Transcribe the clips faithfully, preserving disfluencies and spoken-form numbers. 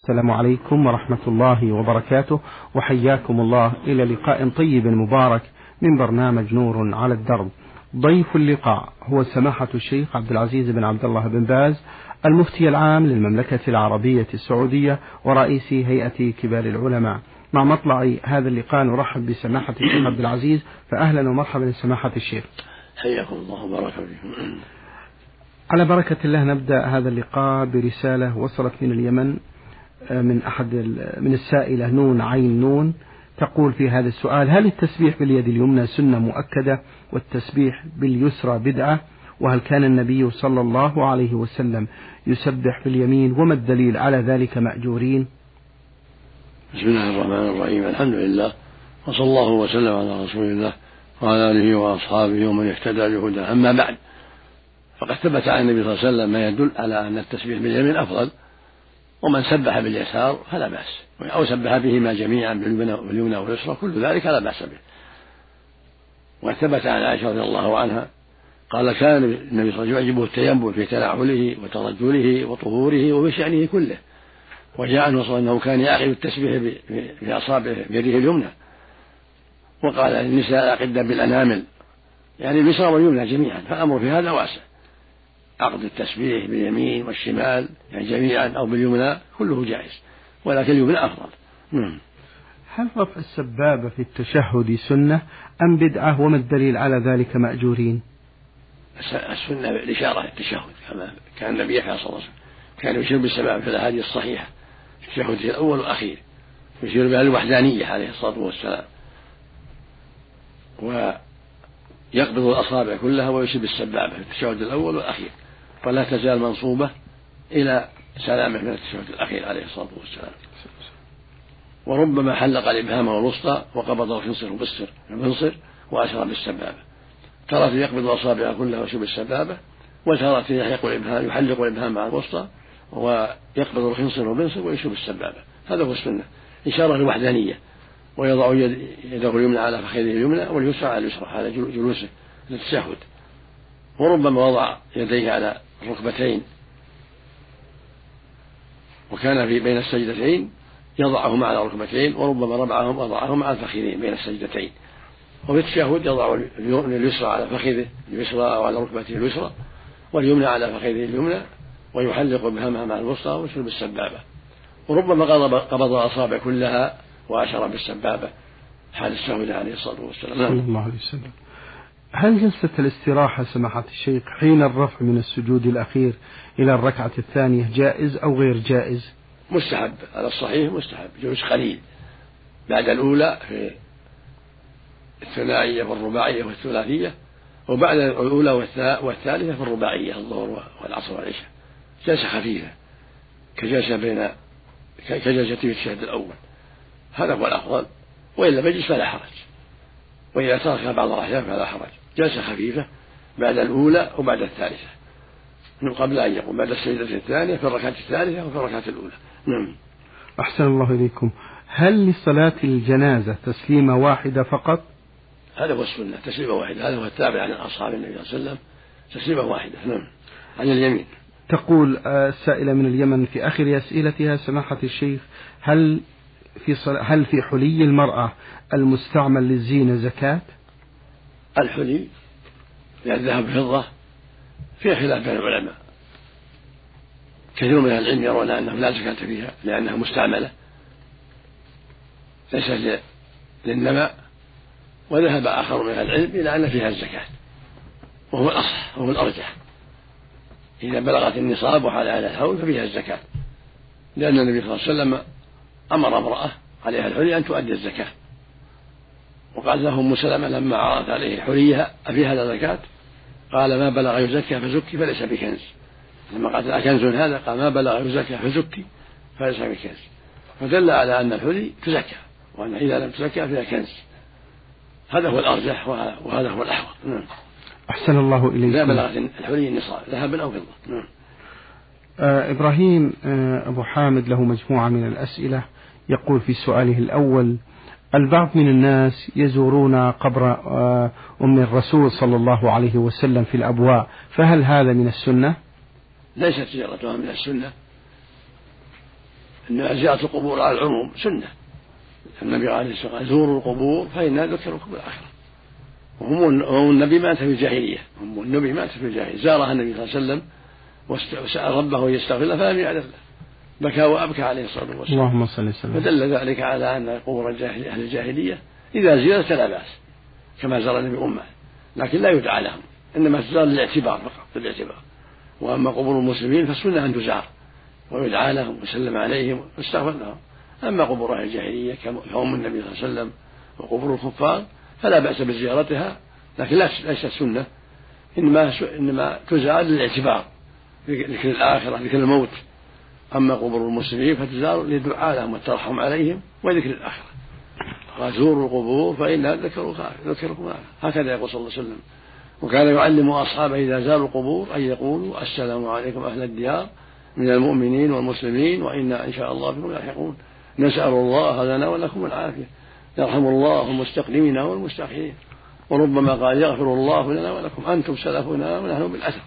السلام عليكم ورحمة الله وبركاته، وحياكم الله إلى لقاء طيب مبارك من برنامج نور على الدرب. ضيف اللقاء هو سماحة الشيخ عبد العزيز بن عبد الله بن باز، المفتي العام للمملكة العربية السعودية ورئيس هيئة كبار العلماء. مع مطلع هذا اللقاء نرحب بسماحة الشيخ عبد العزيز، فأهلا ومرحبا لسماحة الشيخ. حياكم الله وبارك فيكم. على بركة الله نبدأ هذا اللقاء برسالة وصلت من اليمن من أحد من السائلة نون عين نون، تقول في هذا السؤال: هل التسبيح باليد اليمنى سنة مؤكدة والتسبيح باليسرى بدعة؟ وهل كان النبي صلى الله عليه وسلم يسبح باليمين؟ وما الدليل على ذلك مأجورين؟ بسم الله الرحمن الرحيم، الحمد لله وصلى الله وسلم على رسول الله وعلى آله وأصحابه ومن اهتدى بهداه. أما بعد، فقد ثبت عن النبي صلى الله عليه وسلم ما يدل على أن التسبيح باليمين أفضل، ومن سبح باليسار فلا بأس، أو سبح بهما جميعا باليمنى واليسرى كل ذلك لا بأس به. وثبت عن عائشة رضي الله عنها قال: كان النبي صلى الله عليه وسلم يعجبه التيمم في تنعله وترجله وطهوره وفي شأنه كله. وجاء عنه صلى الله عليه وسلم أنه كان يعقد التسبيح بأصابعه بيده اليمنى، وقال للنساء: يعقدن بالأنامل، يعني اليسرى واليمنى جميعا، فالأمر في هذا واسع. عقد التسبيح باليمين والشمال يعني جميعا أو باليمنى كله جائز، ولكن اليمنى أفضل. مم. هل رفع السبابة في التشهد سنة أم بدعة؟ وما الدليل على ذلك مأجورين؟ السنة الإشارة التشهد، كما كان النبي يفعل صلى الله عليه وسلم، كان يشير بالسبابة في الأحاديث الصحيحة في التشهد الأول والأخير، يشير بها الوحدانية عليه الصلاة والسلام، ويقبض الأصابع كلها ويشير بالسبابة في التشهد الأول والأخير، فلا تزال منصوبة إلى سلامه من التشهد الأخير عليه الصلاة والسلام. وربما حلق الإبهام والوسطى وقبض الخنصر بالبنصر وأشار بالسبابة، ترى يقبض الأصابع كلها ويشير بالسبابة، وترى يحلق الإبهام يحلق الإبهام مع الوسطى ويقبض الخنصر والبنصر ويشير بالسبابة. هذا هو السنة، إشارة الوحدانية. ويضع يده اليمنى على فخذه اليمنى واليسرى على اليسرى، هذا جلوسه للتشهد. وربما وضع يديه على الركبتين، وكان في بين السجدتين يضعهما على الركبتين، وربما ربعهم وضعهما على الفخذين بين السجدتين. وفي التشهد يضع اليسرى على فخذه اليسرى أو على ركبته اليسرى، واليمنى على فخذه اليمنى، ويحلق بهمها مع الوسطى ويشير بالسبابة. وربما قبض الأصابع كلها وأشار بالسبابة حال التشهد عليه الصلاة والسلام. صلى الله عليه وسلم. هل جلسة الاستراحة سماحة الشيخ حين الرفع من السجود الأخير إلى الركعة الثانية جائز أو غير جائز؟ مستحب، على الصحيح مستحب، جلوس قليل بعد الأولى في الثنائية والرباعية والثلاثية، وبعد الأولى والثالثة في الرباعية الظهر والعصر والعشاء، جلسة خفيفة كجلسة بين كجلسة في التشهد الأول، هذا هو الأفضل. وإلا مجلس فلا حرج، وإذا ترك بعض الأحيان فلا حرج، جلسة خفيفة بعد الأولى وبعد الثالثة، من قبل أن يقوم بعد السجدة الثانية في الركعة الثالثة وفي الركعة الأولى. نعم. أحسن الله إليكم. هل لصلاة الجنازة تسليمة واحدة فقط؟ هذا هو السنة، تسليمة واحدة، هذا هو التابع عن أصحاب النبي صلى الله عليه وسلم، تسليمة واحدة. نعم، عن اليمين. تقول السائلة من اليمن في آخر أسئلتها: سماحة الشيخ، هل في هل في حلي المرأة المستعمل للزينة زكاة؟ الحلي من الذهب والفضة فيها خلاف بين العلماء، كثير من العلم يرون أنه لا زكاة فيها لأنها مستعملة ليست للنماء، وذهب آخر من العلم إلى أن فيها الزكاة، وهو الأصح وهو الأرجح. إذا بلغت النصاب وحال على الحول ففيها الزكاة، لأن النبي صلى الله عليه وسلم أمر امرأة عليها الحلي أن تؤدي الزكاة، وقال له أم سلمة لما عرضت عليه حليها: أفي هذا زكاة؟ قال: ما بلغ يزكى فزكي فليس بكنز. لما قالت: أكنز هذا؟ قال: ما بلغ يزكى فزكي فليس بكنز. فدل على أن الحلي تزكى، وأن إذا لم تزكى فيها كنز. هذا هو الأرجح وهذا هو الأحوط. نعم. أحسن الله إليكم. إذا بلغت الحلي النصاب ذهبا أو فضة. نعم. آه إبراهيم آه أبو حامد له مجموعة من الأسئلة، يقول في سؤاله الأول: البعض من الناس يزورون قبر آه أم الرسول صلى الله عليه وسلم في الأبواء، فهل هذا من السنة؟ ليست زيارتها من السنة، أن زيارة القبور على العموم سنة. النبي عليه الصلاة والسلام زوروا القبور فإنها ذكركم بالآخرة. وهم النبي مات في الجاهلية، هم النبي مات في الجاهلية، زارها النبي صلى الله عليه وسلم وسأل ربه يستغفر له فلم يعرف له، بكى وأبكى عليه الصلاة والسلام. اللهم صل وسلم. فدل ذلك على أن قبور أهل الجاهلية إذا زيارت لا بأس كما زار النبي أمه، لكن لا يدعى لهم، إنما تزار للاعتبار فقط بالاعتبار. وأما قبور المسلمين فالسنة أن تزار ويدعى لهم ويسلم عليهم ويستغفر لهم. أما قبور أهل الجاهلية كأم النبي صلى الله عليه وسلم وقبور الكفار فلا بأس بزيارتها، لكن ليست سنة، إنما إنما تزار للاعتبار ذكر الآخرة ذكر الموت. أما قبور المسلمين فتزار للدعاء لهم والترحم عليهم وذكر الآخرة. وزوروا القبور فإنها ذكركم، هكذا يقول صلى الله عليه وسلم. وكان يعلم أصحابه إذا زاروا القبور أن يقولوا السلام عليكم أهل الديار من المؤمنين والمسلمين وإنا إن شاء الله بكم لاحقون، نسأل الله لنا ولكم العافية، يرحم الله المستقدمين والمستأخرين. وربما قال يغفر الله لنا ولكم أنتم سلفنا ونحن بالأثر.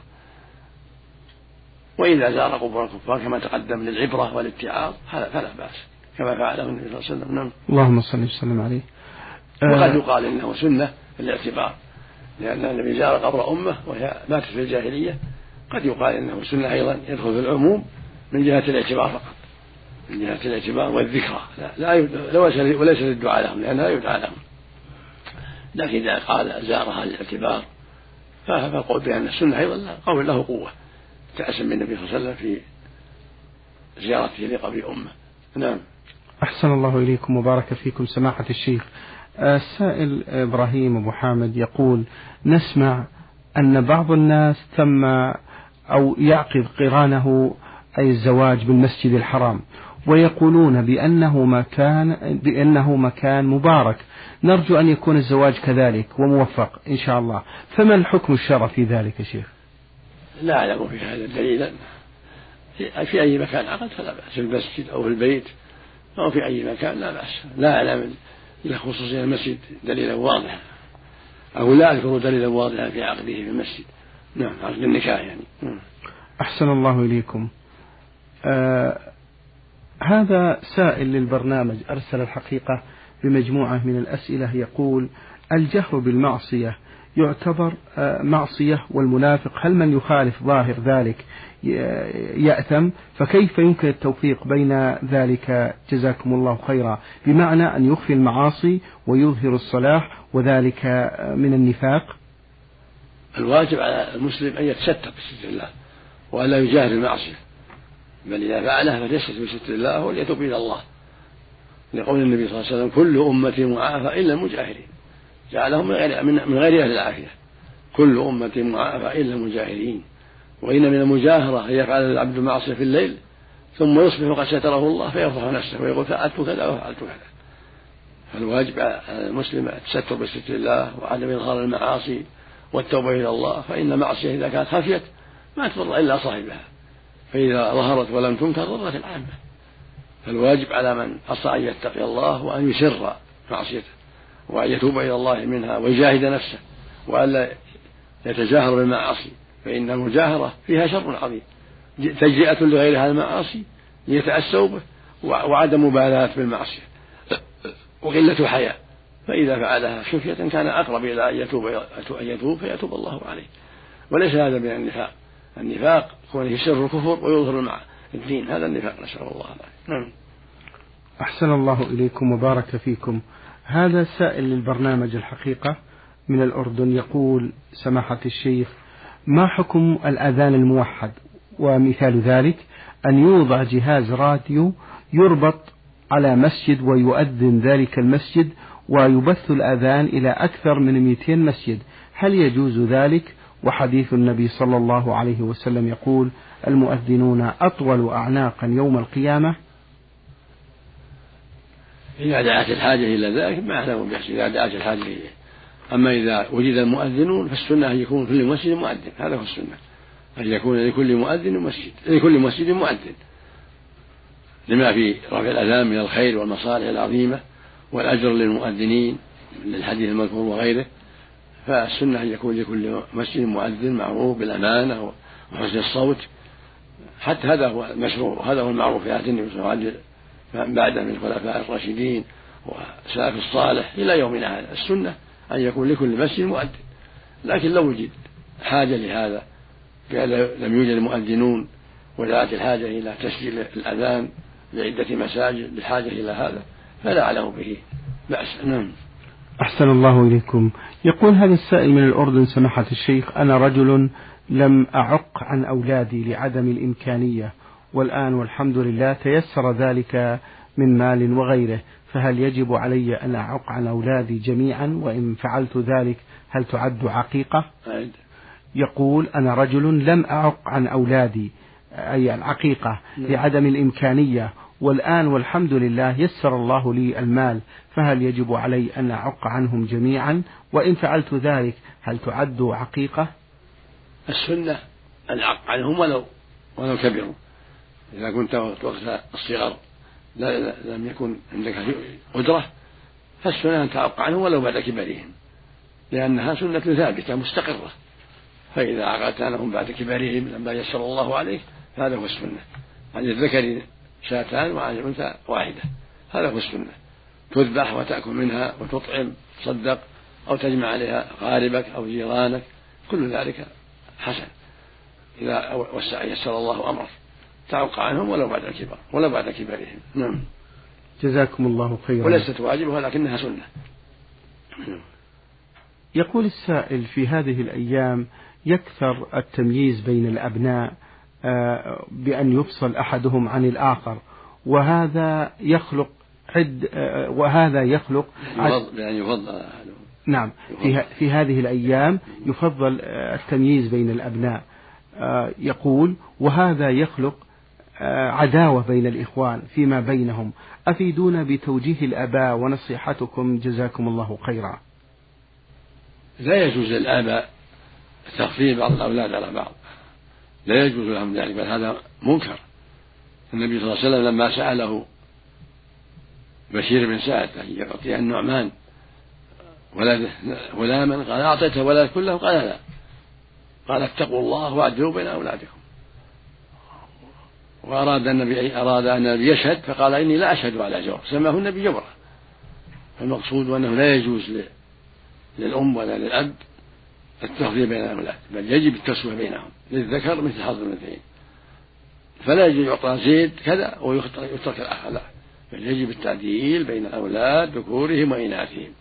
وإذا زار قبور الكفار كما تقدم للعبرة والاتعاظ فلا بأس كما فعله النبي صلى الله عليه وسلم. نعم. اللهم صل وسلم عليه. وقد يقال إنه سنة الاعتبار، لأن النبي زار قبر أمه وهي ماتت في الجاهلية، قد يقال إنه سنة أيضا يدخل في العموم من جهة الاعتبار فقط، من جهة الاعتبار والذكرى، لا لا وليس للدعاء لهم لأنها لا يدعى لهم. لكن إذا قال زارها للاعتبار فالقول بأن السنة أيضا قول له قوة، تأسم من النبي صلى الله عليه وسلم في زيارته لقبر أمه. نعم. أحسن الله إليكم وبارك فيكم سماحة الشيخ. السائل إبراهيم أبو حامد يقول: نسمع أن بعض الناس تم أو يعقد قرانه أي الزواج بالمسجد الحرام، ويقولون بأنه مكان بأنه مكان مبارك، نرجو أن يكون الزواج كذلك وموفق إن شاء الله، فما الحكم الشرعي في ذلك يا شيخ؟ لا أعلم في هذا دليلا، في أي مكان عقد فلا بأس، في المسجد أو في البيت أو في أي مكان لا بأس، لا أعلم إلى خصوصية المسجد دليلا واضحا، أو لا أذكر دليلا واضحا في عقده في المسجد. نعم، عقد النكاح يعني. أحسن الله إليكم. آه هذا سائل للبرنامج أرسل الحقيقة بمجموعة من الأسئلة، يقول: الجهر بالمعصية يعتبر آه معصية، والمنافق هل من يخالف ظاهر ذلك يأثم؟ فكيف يمكن التوفيق بين ذلك جزاكم الله خيرا، بمعنى أن يخفي المعاصي ويظهر الصلاح وذلك من النفاق؟ الواجب على المسلم أن يتستر بستر الله وألا يجاهر المعصية، بل إذا فعلها فليستر بستر الله وليتوب إلى الله، لقول النبي صلى الله عليه وسلم: كل أمتي معافى إلا المجاهرين، جعلهم من غير من غير أهل العافية، كل أمتي معافى إلا المجاهرين. وإن من المجاهرة أن يفعل العبد المعصية في الليل ثم يصبح قد ستره الله فيفضح نفسه ويقول فعلت كذا وفعلت كذا. فالواجب على المسلم التستر بستر الله وعدم إظهار المعاصي والتوبة إلى الله، فإن المعصية إذا كانت خفيت ما تضر إلا صاحبها، فإذا ظهرت ولم تنكر ضرت العامة. فالواجب على من أصلح أن يتقي الله وأن يسر معصيته وأن يتوب إلى الله منها ويجاهد نفسه وألا يتجاهر بالمعاصي، فإن المجاهرة فيها شر عظيم، تجزئة لغيرها المعاصي ليتأسوا به، وعدم مبالاة بالمعصية وقلة حياء، فإذا فعلها خفية كان أقرب إلى أن يتوب أن يتوب فيتوب الله عليه. وليس هذا من النفاق، النفاق هو يسر الكفر ويظهر مع الدين، هذا النفاق، نسأل الله عليه. نعم. أحسن الله إليكم وبارك فيكم. هذا سائل للبرنامج الحقيقة من الأردن، يقول: سماحة الشيخ، ما حكم الأذان الموحد؟ ومثال ذلك أن يوضع جهاز راديو يربط على مسجد ويؤذن ذلك المسجد ويبث الأذان إلى أكثر من مئتين مسجد، هل يجوز ذلك؟ وحديث النبي صلى الله عليه وسلم يقول: المؤذنون أطول أعناقا يوم القيامة. إذا دعت الحاجة إلى ذلك ما أعلم بحث، إذا دعت الحاجة إليه. أما إذا وجد المؤذنون فالسنة أن يكون كل مسجد مؤذن، هذا هو السنة، أن يكون لكل مؤذن مسجد، لكل مسجد مؤذن، لما في رفع الأذان من الخير والمصالح العظيمة والأجر للمؤذنين للحديث المذكور وغيره. فالسنة أن يكون لكل مسجد مؤذن معروف بالأمانة وحسن الصوت، حتى هذا هو المشروع وهذا هو المعروف في عهد النبي صلى الله عليه وسلم من بعده من الخلفاء الراشدين وسلف الصالح إلى يومنا هذا. السنة أن يكون لكل مسجد مؤذن، لكن لو وجد حاجة لهذا لم يوجد مؤذنون ودعت الحاجة إلى تسجيل الأذان لعدة مساجد بالحاجة إلى هذا فلا أعلم به بأس. نعم. أحسن الله إليكم. يقول هذا السائل من الأردن: سماحة الشيخ، أنا رجل لم أعق عن أولادي لعدم الإمكانية، والآن والحمد لله تيسر ذلك من مال وغيره، فهل يجب علي أن أعق عن أولادي جميعا؟ وإن فعلت ذلك هل تعد عقيقة؟ يقول: أنا رجل لم أعق عن أولادي أي العقيقة لعدم الإمكانية، والآن والحمد لله يسر الله لي المال، فهل يجب علي أن أعق عنهم جميعا؟ وإن فعلت ذلك هل تعد عقيقة؟ السنة العق عنهم ولو ولو كبروا. إذا كنت وقت الصغر لم يكن عندك قدرة فالسنة أن تعق عنهم ولو بعد كبرهم، لأنها سنة ثابتة مستقرة. فإذا عقدت عنهم بعد كبرهم لما يسر الله عليه هذا هو السنة. عن الذكر شاتان وعن الأنثى واحدة، هذا هو السنة. تذبح وتأكل منها وتطعم تصدق أو تجمع عليها قاربك أو جيرانك، كل ذلك حسن إذا وسع يسر الله أمرك. تعق عنهم ولو بعد الكبر ولو بعد كبرهم. نعم. جزاكم الله خيرا. وليست واجبة ولكنها سنة. يقول السائل: في هذه الأيام يكثر التمييز بين الأبناء بأن يفصل أحدهم عن الآخر، وهذا يخلق عد وهذا يخلق يعني يفضل. نعم. في في هذه الأيام يفضل التمييز بين الأبناء. يقول: وهذا يخلق عداوة بين الإخوان فيما بينهم، أفيدونا بتوجيه الآباء ونصيحتكم جزاكم الله خيرا. لا يجوز للآباء تخفيف بعض الأولاد على بعض، لا يجوز لهم ذلك، بل هذا منكر. النبي صلى الله عليه وسلم لما سأله بشير بن سعد أن يعطيه النعمان ولده غلاما قال: أعطيته ولد كله؟ قال: لا. قال: اتقوا الله واعدلوا بين أولادكم. وأراد النبي أراد أن النبي يشهد فقال: إني لا أشهد على جور، سماه النبي جورا. فالمقصود أنه لا يجوز للأم ولا للأب التفضيل بين الأولاد، بل يجب التسوية بينهم، للذكر مثل حظ الأنثيين. فلا يجب يعطى زيد كذا ويترك الآخر، لا، بل يجب التعديل بين الأولاد ذكورهم وإناثهم.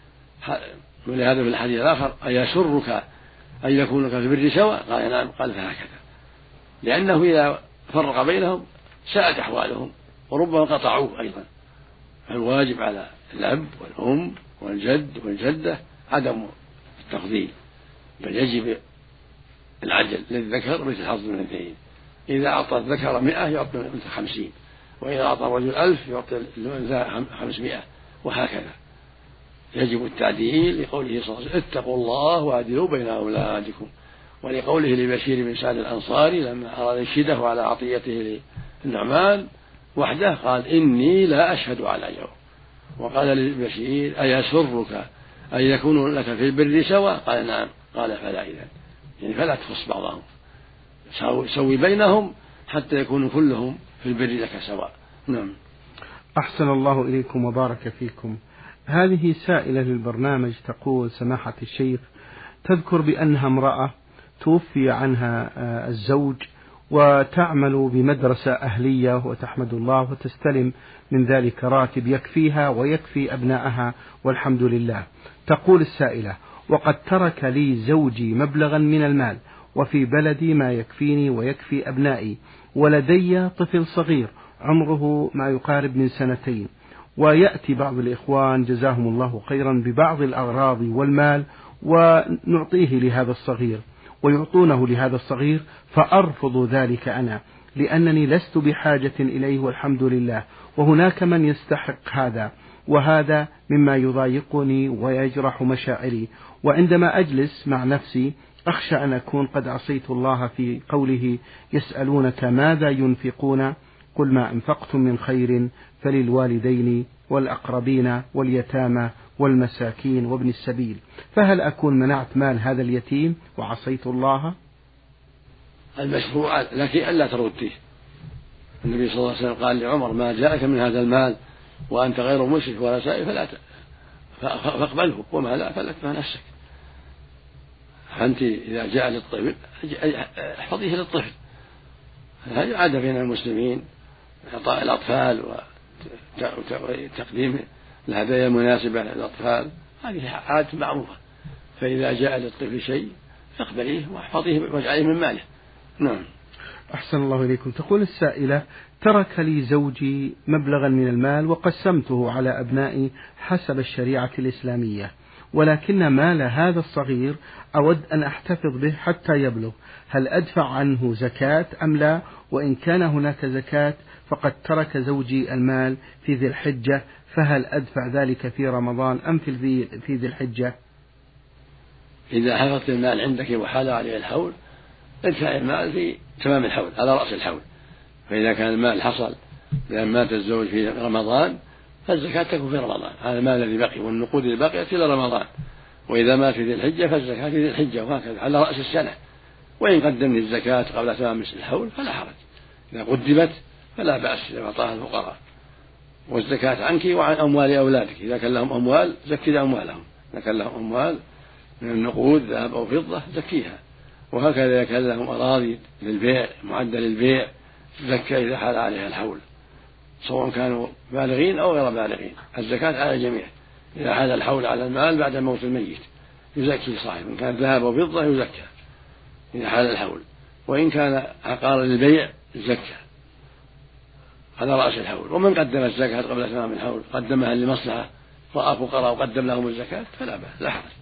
ولهذا في الحديث الآخر: أيسرك أن يكونك في البر سواء؟ قال: نعم. قال: فهكذا، لأنه إذا فرق بينهم ساءت أحوالهم وربما قطعوه أيضا. فالواجب على الأب والأم والجد والجدة عدم التفضيل، بل يجب العدل، للذكر مثل حظ الأنثيين. إذا أعطى الذكر مئة يعطي الأنثى خمسين، وإذا أعطى الرجل ألف يعطي الأنثى خمسمائة، وهكذا. يجب التعديل لقوله صلى الله عليه وسلم: اتقوا الله واعدلوا بين أولادكم، ولقوله لبشير بن سعد الأنصاري لما أراد يشهده على عطيته للنعمان وحده قال: إني لا أشهد على جور. وقال للبشير: أيسرك أن يكون لك في البر سواء؟ قال: نعم. قال: فلا إذن، يعني فلا تخص بعضهم، سوي بينهم حتى يكونوا كلهم في البر لك سواء. نعم. أحسن الله إليكم وبارك فيكم. هذه سائلة للبرنامج تقول: سماحة الشيخ، تذكر بأنها امرأة توفي عنها الزوج وتعمل بمدرسة أهلية وتحمد الله وتستلم من ذلك راتب يكفيها ويكفي أبنائها والحمد لله. تقول السائلة: وقد ترك لي زوجي مبلغا من المال وفي بلدي ما يكفيني ويكفي أبنائي، ولدي طفل صغير عمره ما يقارب من سنتين، ويأتي بعض الإخوان جزاهم الله خيرا ببعض الأغراض والمال ونعطيه لهذا الصغير ويعطونه لهذا الصغير، فأرفض ذلك أنا لأنني لست بحاجة إليه والحمد لله، وهناك من يستحق هذا، وهذا مما يضايقني ويجرح مشاعري. وعندما أجلس مع نفسي أخشى أن أكون قد عصيت الله في قوله: يسألونك ماذا ينفقون قل ما أنفقتم من خير فللوالدين والأقربين واليتامى والمساكين وابن السبيل. فهل أكون منعت مال هذا اليتيم وعصيت الله؟ المشروع لك ألا ترديه، النبي صلى الله عليه وسلم قال لعمر: ما جاءك من هذا المال وأنت غير مشرك ولا سائل فلا فاقبله، وما لا فلا تدفع نفسك. فأنت إذا جاء للطفل احفظيه للطفل. هذه عادة بين المسلمين، إعطاء الأطفال وتقديم الهدايا المناسبة للأطفال، هذه عادة معروفة. فإذا جاء للطفل شيء فاقبليه واحفظيه واجعليه من ماله. نعم. أحسن الله إليكم. تقول السائلة: ترك لي زوجي مبلغا من المال وقسمته على أبنائي حسب الشريعة الإسلامية، ولكن مال هذا الصغير أود أن أحتفظ به حتى يبلغ، هل أدفع عنه زكاة أم لا؟ وإن كان هناك زكاة فقد ترك زوجي المال في ذي الحجة، فهل أدفع ذلك في رمضان أم في ذي الحجة؟ إذا حفظت المال عندك وحال عليه الحول ادفع المال في تمام الحول على رأس الحول. فإذا كان المال حصل لأن مات الزوج في رمضان فالزكاة تكون في رمضان، هذا المال الذي بقي والنقود اللي بقيت إلى رمضان. وإذا مات في ذي الحجة فالزكاة في ذي الحجة، وهكذا على رأس السنة. وإن قدمت الزكاة قبل تمام الحول فلا حرج، إذا قدمت فلا بأس لإعطاها الفقراء. والزكاة عنك وعن أموال أولادك، إذا كان لهم أموال زكي أموالهم، إذا كان لهم أموال من النقود ذهب أو فضة زكيها. وهكذا إذا كان لهم أراضي للبيع معدة للبيع زكى إذا حال عليها الحول، سواء كانوا بالغين أو غير بالغين، الزكاة على الجميع. إذا حال الحول على المال بعد موت الميت يزكي صاحب، إن كان ذهب أو فضة يزكى إذا حال الحول. وإن كان عقار للبيع زكى على رأس الحول. ومن قدم الزكاة قبل تمام الحول قدمها لمصلحة، رأى فقراء وقدم لهم الزكاة فلا بأس، لا حرج.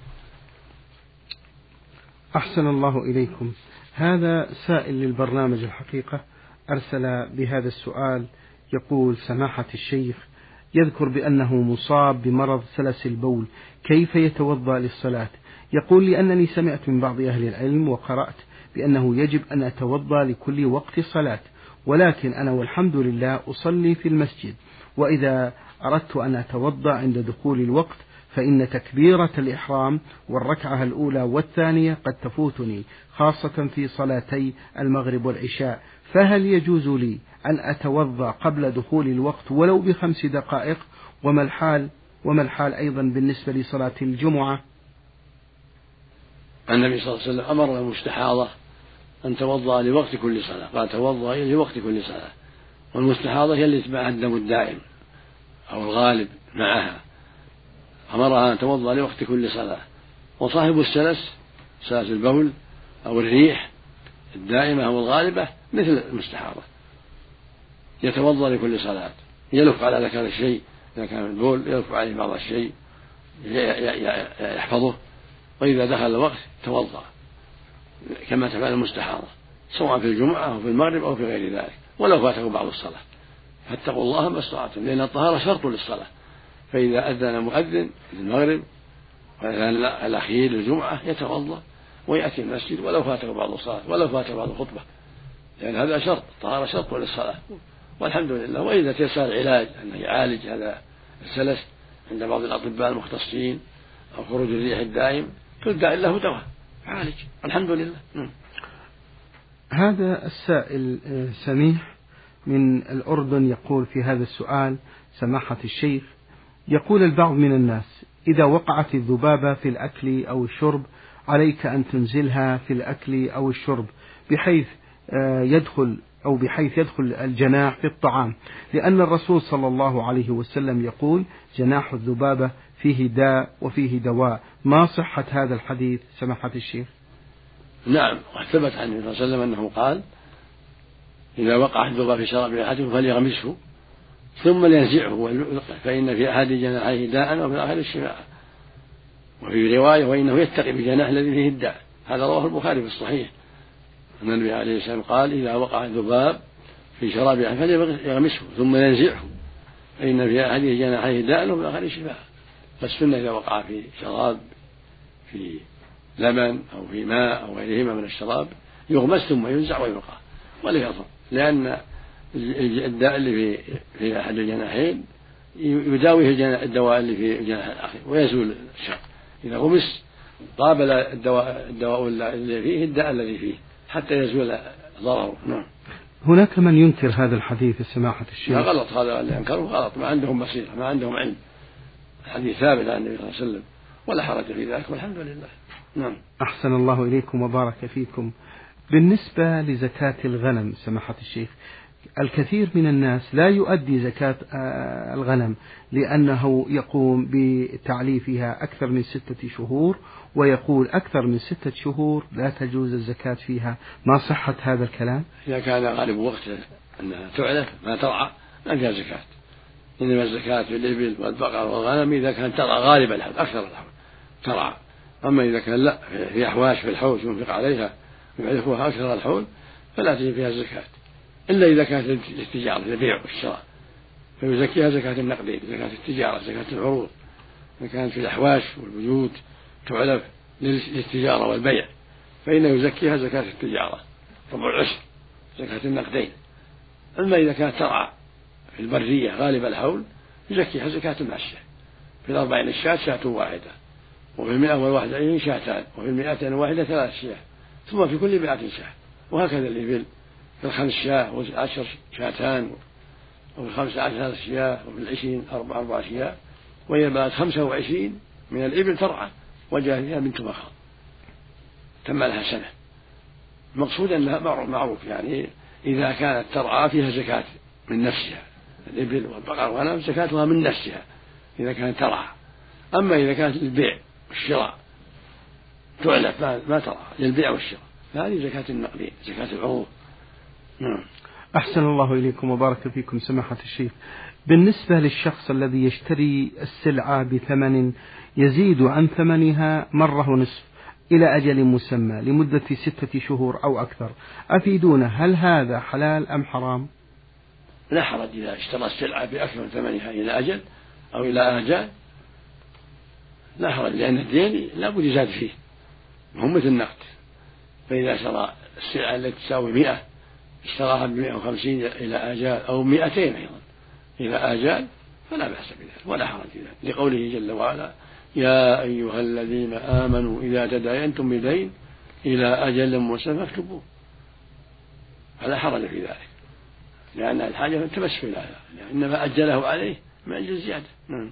أحسن الله إليكم. هذا سائل للبرنامج الحقيقة أرسل بهذا السؤال، يقول: سماحة الشيخ، يذكر بأنه مصاب بمرض سلس البول، كيف يتوضأ للصلاة؟ يقول: لأنني سمعت من بعض أهل العلم وقرأت بأنه يجب أن أتوضأ لكل وقت صلاة، ولكن أنا والحمد لله أصلي في المسجد، وإذا أردت أن أتوضأ عند دخول الوقت فإن تكبيرة الإحرام والركعة الأولى والثانية قد تفوتني، خاصة في صلاتي المغرب والعشاء، فهل يجوز لي أن أتوضأ قبل دخول الوقت ولو بخمس دقائق؟ وما الحال وما الحال أيضا بالنسبة لصلاة الجمعة؟ النبي صلى الله عليه وسلم أمر المستحاضة أن توضأ لوقت كل صلاة، قال: توضأ لوقت كل صلاة. والمستحاضة هي اللي يتبعها الدم الدائم أو الغالب معها، أمرها أن توضأ لوقت كل صلاة. وصاحب السلس، سلس البول أو الريح الدائمة أو الغالبة، مثل المستحاضة يتوضأ لكل صلاة، يلف على ذكر الشيء إذا كان البول، يلف عليه بعض الشيء يحفظه، وإذا دخل الوقت توضأ كما تفعل المستحاضة، سواء في الجمعة أو في المغرب أو في غير ذلك، ولو فاته بعض الصلاة. فاتقوا الله ما استطعتم، لأن الطهارة شرط للصلاة. فإذا أذن مؤذن للمغرب والأذان الأخير للجمعة يتوضأ ويأتي المسجد ولو فاته بعض الصلاة ولو فاته بعض الخطبة، لأن هذا شرط، الطهارة شرط للصلاة، والحمد لله. وإذا تيسر العلاج أنه يعالج هذا السلس عند بعض الأطباء المختصين أو خروج الريح الدائم تلقى له دواء يعالج، الحمد لله. هذا السائل سميح من الأردن يقول في هذا السؤال: سماحة الشيخ، يقول البعض من الناس: إذا وقعت الذبابة في الأكل أو الشرب عليك أن تنزلها في الأكل أو الشرب بحيث يدخل أو بحيث يدخل الجناح في الطعام، لأن الرسول صلى الله عليه وسلم يقول: جناح الذبابة فيه داء وفيه دواء. ما صحة هذا الحديث سماحة الشيخ؟ نعم، وثبت عن النبي صلى الله عليه وسلم أنه قال: إذا وقع الذباب في شراب أحدكم فليغمسه ثم لينزعه فإن في أحد جناحيه داء وفي الآخر الشفاء. وفي رواية: وإنه يتقي بجناح الذي فيه الداء. هذا رواه البخاري في الصحيح أن النبي عليه الصلاة والسلام قال: إذا وقع الذباب في شراب أحد فليغمسه ثم ينزعه فإن في أحد جناحيه داء وفي الآخر شفاء. فالسنة إذا وقع في شراب، في لبن أو في ماء أو غيرهما من الشراب، يغمس ثم ينزع ويلقى ولا يضر، لأن الداء اللي في في أحد الجناحين يداويه الدواء اللي في الجناح الآخر ويزول الشر. إذا غمس قابل الدواء الدواء اللي فيه الداء الذي فيه حتى يزول ضرره. نعم. هناك من ينكر هذا الحديث سماحة الشيخ. لا غلط، هذا اللي ينكره غلط، ما عندهم بصيرة، ما عندهم علم. الحديث ثابت عن النبي صلى الله عليه وسلم ولا حرج في ذلك والحمد لله. نعم. أحسن الله إليكم وبارك فيكم. بالنسبة لزكاة الغنم سماحة الشيخ، الكثير من الناس لا يؤدي زكاة الغنم لأنه يقوم بتعليفها أكثر من ستة شهور، ويقول أكثر من ستة شهور لا تجوز الزكاة فيها. ما صحة هذا الكلام؟ إذا كان غالب وقته أنها تعلف ما ترعى ما فيها زكاة، إنما الزكاة في الإبل والبقر والغنم إذا كان ترعى غالب الحول أكثر الحول ترعى. أما إذا كان لا في أحواش في الحول ينفق عليها يعرفها أكثر الحول فلا تجب فيها الزكاة، إلا إذا كانت للتجارة البيع والشراء فيزكيها زكاة النقدين، زكاة التجارة، زكاة العروض. إذا كانت في الأحواش والبيوت تعلف للتجارة والبيع فإنه يزكيها زكاة التجارة ربع العشر زكاة النقدين. أما إذا كانت ترعى في البرية غالب الحول يزكيها زكاة الماشية. في الأربعين الشاة شاة واحدة، وفي المئة والواحد عشرين شاتان، وفي المئتين واحدة ثلاث شياه، ثم في كل مئة شاة، وهكذا الإبل في الخمس شاة والعشر شاتان، وفي الخمس عشر ثلاث شياه، وفي العشرين أربع أربع شياه، وإذا بلغت خمسة وعشرين من الإبل ترعى وجاء فيها بنت مخاض تم لها سنة. المقصود أنها معروف يعني إذا كانت ترعى فيها زكاة من نفسها، الإبل والبقر والغنم زكاتها من نفسها إذا كانت ترعى. أما إذا كانت للبيع والشراء تعلف ما ترعى للبيع والشراء فهذه زكاة النقدين، زكاة العروض. نعم. أحسن الله إليكم وبارك فيكم سماحة الشيخ. بالنسبة للشخص الذي يشتري السلعة بثمن يزيد عن ثمنها مرة ونصف إلى أجل مسمى لمدة ستة شهور أو أكثر، أفيدونا هل هذا حلال أم حرام؟ لا حرج إذا اشترى السلعة بأكثر من ثمنها إلى أجل أو إلى آجال، لا حرج، لأن الدين لا بد يزاد فيه هم مثل النقد. فإذا شرى السلعة التي تساوي مئة اشتراها بمئة وخمسين إلى آجال أو مئتين أيضا إلى آجال فلا بأس بذلك ولا حرج في ذلك، لقوله جل وعلا: يا أيها الذين آمنوا إذا تداينتم بدين إلى أجل مسمى فاكتبوه. فلا حرج في ذلك لأن الحاجة تمس إلى هذا، إنما أجله عليه من أجل الزيادة. نعم.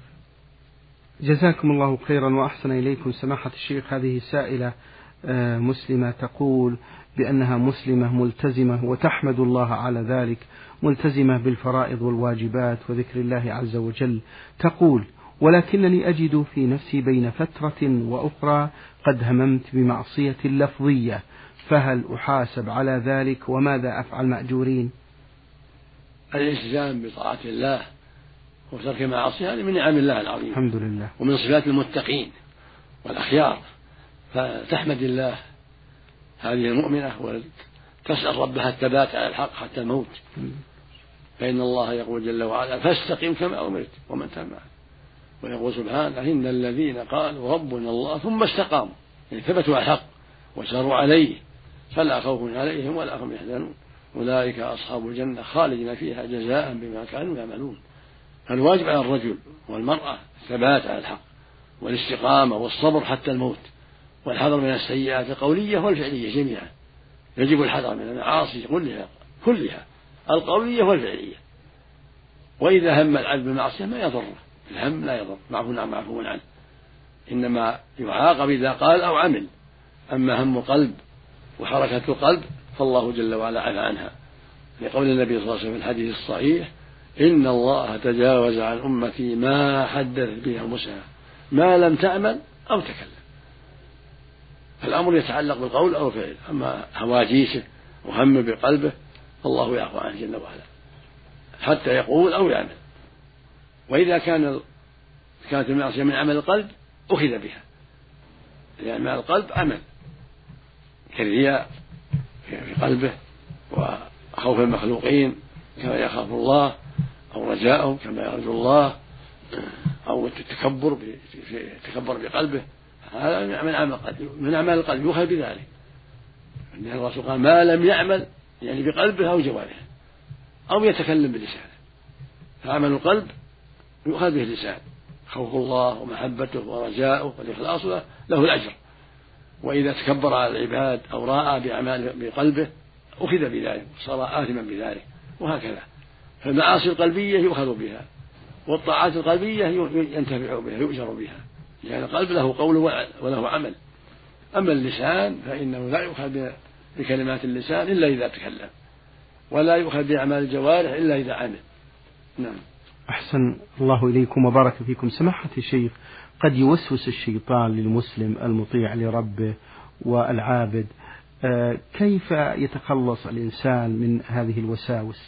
جزاكم الله خيرا وأحسن إليكم سماحة الشيخ. هذه سائلة مسلمة تقول بأنها مسلمة ملتزمة وتحمد الله على ذلك، ملتزمة بالفرائض والواجبات وذكر الله عز وجل. تقول: ولكنني أجد في نفسي بين فترة وأخرى قد هممت بمعصية لفظية، فهل أحاسب على ذلك وماذا أفعل مأجورين؟ الالتزام بطاعة الله وترك المعاصي هذه من نعم الله العظيم الحمد لله، ومن صفات المتقين والأخيار، فتحمد الله هذه المؤمنة وتسأل ربها الثبات على الحق حتى الموت، فإن الله يقول جل وعلا: فاستقم كما أمرت ومن تاب معك. ويقول سبحانه: إن الذين قالوا ربنا الله ثم استقاموا، يعني ثبتوا على الحق وساروا عليه فلا خوف عليهم ولا هم يحزنون أولئك أصحاب الجنة خالدين فيها جزاء بما كانوا يعملون. فالواجب على الرجل والمرأة الثبات على الحق والاستقامة والصبر حتى الموت، والحذر من السيئات القولية والفعلية جميعا. يجب الحذر من المعاصي كلها كلها القولية والفعلية. وإذا هم العبد بالمعصية ما يضر، الهم لا يضر، معفو عنه معفو عنه، إنما يعاقب إذا قال أو عمل. أما هم القلب وحركة القلب فالله جل وعلا عفى عنها، لقول النبي صلى الله عليه وسلم في الحديث الصحيح: إن الله تجاوز عن أمتي ما حدث به أنفسها ما لم تعمل أو تكلم. الأمر يتعلق بالقول أو الفعل، أما هواجيسه وهم بقلبه فالله يعفو عنه جل وعلا حتى يقول أو يعمل. وإذا كان كانت المعصية من عمل القلب أخذ بها، لأن يعني القلب عمل كالرياء في قلبه وخوف المخلوقين كما يخاف الله، أو رجاءهم كما يرجو الله، أو التكبر تكبر بقلبه، هذا من عمل القلب، من أعمال القلب يؤخذ بذلك. إن الرسول قال: ما لم يعمل، يعني بقلبه أو جوارحه أو يتكلم بلسانه. فعمل القلب يؤخذ به اللسان، خوف الله ومحبته ورجاؤه والإخلاص له, له الأجر. وإذا تكبر على العباد أو راء بأعمال بقلبه أخذ بذلك صار آثما بذلك، وهكذا. فالمعاصي القلبية يؤخذ بها، والطاعات القلبية ينتفع بها يؤجر بها، لأن يعني القلب له قول وله عمل. أما اللسان فإنه لا يؤخذ بكلمات اللسان إلا إذا تكلم، ولا يؤخذ بأعمال الجوارح إلا إذا عمل. نعم. أحسن الله إليكم وبارك فيكم. سماحة الشيخ، قد يوسوس الشيطان للمسلم المطيع لربه والعابد، كيف يتخلص الإنسان من هذه الوساوس؟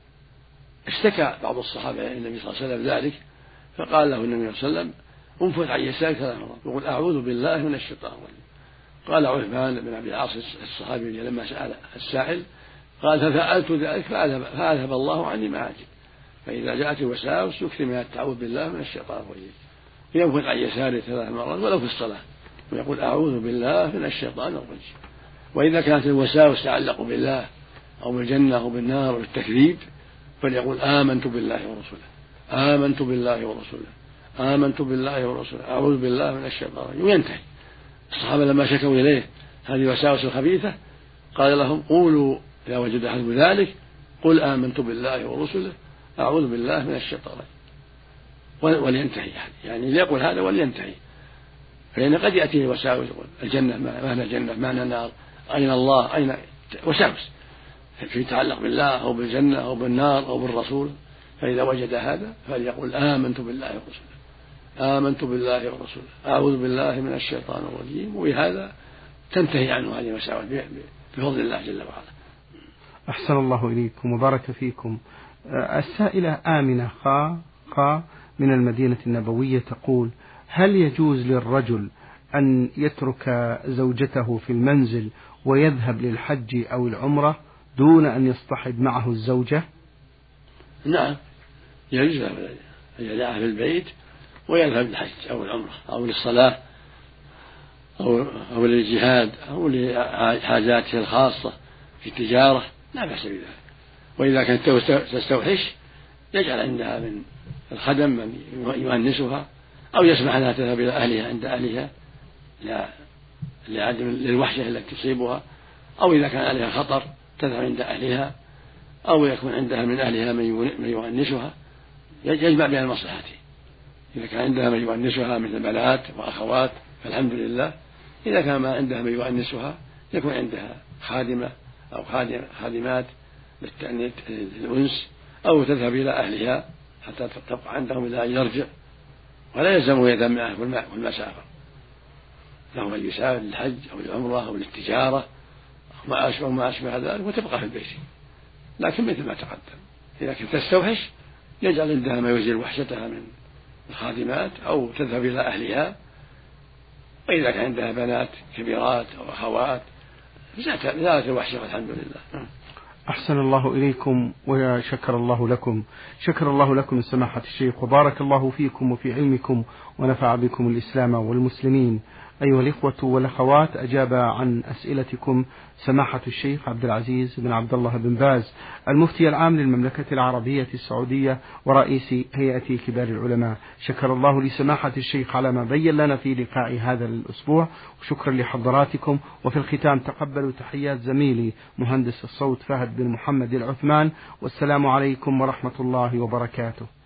اشتكى بعض الصحابة إلى النبي صلى الله عليه وسلم ذلك، فقال له النبي صلى الله عليه وسلم: انفث عن يسارك ثلاث مرات وقل أعوذ بالله من الشيطان الرجيم. قال عثمان بن أبي العاص الصحابي لما سأل السائل قال: ففعلت ذلك فأذهب الله عني ما أجد. فإذا جاءت الوساوس يكثر منها التعوذ بالله من الشيطان الرجيم، ينفث عن يساره ثلاث مرات ولو في الصلاة، ويقول: أعوذ بالله من الشيطان الرجيم. وإذا كانت الوساوس تتعلق بالله أو بالجنة أو بالنار أو بالتكذيب فليقول: آمنت بالله ورسوله، آمنت بالله ورسوله، آمنت بالله ورسوله، أعوذ بالله من الشيطان الرجيم، وينتهي. الصحابة لما شكوا إليه هذه الوساوس الخبيثة قال لهم: قولوا إذا وجد أحد ذلك قل آمنت بالله ورسوله، أعوذ بالله من الشيطان الرجيم، ولينتهي. يعني ليقول هذا ولينتهي، فإن قد يأتيه وساوس: الجنة معنى الجنة، معنى النار، أين الله، أين وساوس في يتعلق بالله أو بالجنة أو بالنار أو بالرسول. فإذا وجد هذا فليقول: آمنت بالله ورسوله، آمنت بالله ورسوله، أعوذ بالله من الشيطان الرجيم، وبهذا تنتهي عنه هذه المساوئ بفضل الله جل وعلا. أحسن الله إليكم وبارك فيكم. السائلة آمنة خا خا من المدينة النبوية تقول: هل يجوز للرجل أن يترك زوجته في المنزل ويذهب للحج أو العمرة دون أن يصطحب معه الزوجة؟ نعم، يجوز أن يدعها في البيت ويذهب للحج أو العمرة أو للصلاة أو أو للجهاد أو لحاجاته الخاصة في التجارة، لا بأس بذلك. وإذا كانت تستوحش يجعل عندها من الخدم من يؤنسها، أو يسمح لها تذهب إلى أهلها عند أهلها لعدم للوحشة التي تصيبها، أو إذا كان عليها خطر تذهب عند أهلها، أو يكون عندها من أهلها من يؤنسها، يجمع بين المصلحتين. إذا كان عندها من يؤنسها مثل بنات وأخوات فالحمد لله، إذا كان ما عندها من يؤنسها يكون عندها خادمة أو خادمات للأنس، أو تذهب إلى أهلها حتى تبقى عندهم إلى أن يرجع، ولا يلزم يذهب معه في المسافة، له أن يسافر للحج أو للعمرة أو للتجارة أو ما أشبه ذلك وتبقى في البيت. لكن مثل ما تقدم، إذا كنت تستوحش يجعل عندها ما يزيل وحشتها من الخادمات أو تذهب إلى أهلها، وإذا كان عندها بنات كبيرات أو أخوات زالت الوحشة والحمد لله. أحسن الله إليكم وشكر الله لكم. شكر الله لكم سماحة الشيخ وبارك الله فيكم وفي علمكم ونفع بكم الإسلام والمسلمين. أيها الإخوة والأخوات، أجاب عن أسئلتكم سماحة الشيخ عبد العزيز بن عبد الله بن باز المفتي العام للمملكة العربية السعودية ورئيس هيئة كبار العلماء. شكر الله لسماحة الشيخ على ما بين لنا في لقاء هذا الأسبوع، وشكرا لحضراتكم. وفي الختام تقبلوا تحيات زميلي مهندس الصوت فهد بن محمد العثمان، والسلام عليكم ورحمة الله وبركاته.